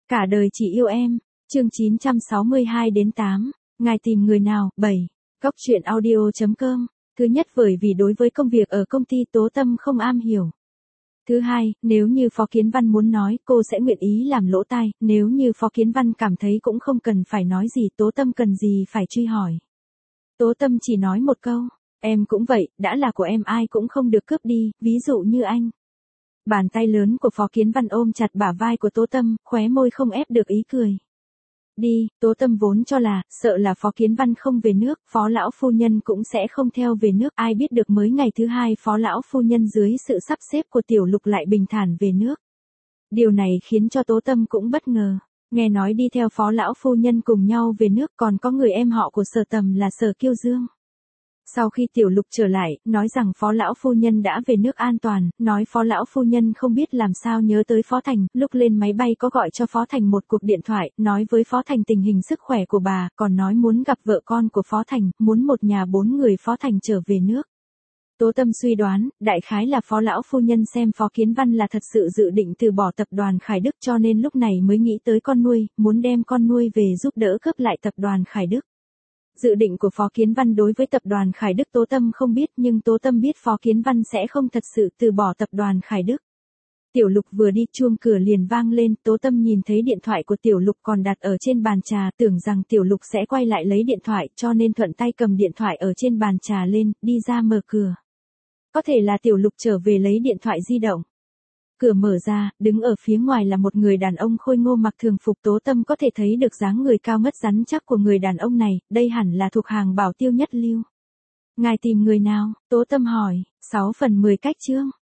Cả đời chỉ yêu em. Chương 962-8. Ngài tìm người nào? 7. Góc truyện audio.com. Thứ nhất, bởi vì đối với công việc ở công ty Tố Tâm không am hiểu. Thứ hai, nếu như Phó Kiến Văn muốn nói, cô sẽ nguyện ý làm lỗ tai, nếu như Phó Kiến Văn cảm thấy cũng không cần phải nói gì, Tố Tâm cần gì phải truy hỏi. Tố Tâm chỉ nói một câu, em cũng vậy, đã là của em ai cũng không được cướp đi, ví dụ như anh. Bàn tay lớn của Phó Kiến Văn ôm chặt bả vai của Tố Tâm, khóe môi không ép được ý cười. Đi, Tố Tâm vốn cho là, sợ là Phó Kiến Văn không về nước, Phó lão phu nhân cũng sẽ không theo về nước, ai biết được mới ngày thứ hai Phó lão phu nhân dưới sự sắp xếp của Tiểu Lục lại bình thản về nước. Điều này khiến cho Tố Tâm cũng bất ngờ, nghe nói đi theo Phó lão phu nhân cùng nhau về nước còn có người em họ của Sở Tầm là Sở Kiêu Dương. Sau khi Tiểu Lục trở lại, nói rằng Phó lão phu nhân đã về nước an toàn, nói Phó lão phu nhân không biết làm sao nhớ tới Phó Thành, lúc lên máy bay có gọi cho Phó Thành một cuộc điện thoại, nói với Phó Thành tình hình sức khỏe của bà, còn nói muốn gặp vợ con của Phó Thành, muốn một nhà 4 người Phó Thành trở về nước. Tố Tâm suy đoán, đại khái là Phó lão phu nhân xem Phó Kiến Văn là thật sự dự định từ bỏ tập đoàn Khải Đức cho nên lúc này mới nghĩ tới con nuôi, muốn đem con nuôi về giúp đỡ cướp lại tập đoàn Khải Đức. Dự định của Phó Kiến Văn đối với tập đoàn Khải Đức Tố Tâm không biết nhưng Tố Tâm biết Phó Kiến Văn sẽ không thật sự từ bỏ tập đoàn Khải Đức. Tiểu Lục vừa đi chuông cửa liền vang lên, Tố Tâm nhìn thấy điện thoại của Tiểu Lục còn đặt ở trên bàn trà, tưởng rằng Tiểu Lục sẽ quay lại lấy điện thoại cho nên thuận tay cầm điện thoại ở trên bàn trà lên, đi ra mở cửa. Có thể là Tiểu Lục trở về lấy điện thoại di động. Cửa mở ra, đứng ở phía ngoài là một người đàn ông khôi ngô mặc thường phục, Tố Tâm có thể thấy được dáng người cao ngất rắn chắc của người đàn ông này, đây hẳn là thuộc hàng bảo tiêu nhất lưu. Ngài tìm người nào? Tố Tâm hỏi, 6 phần 10 cách chương.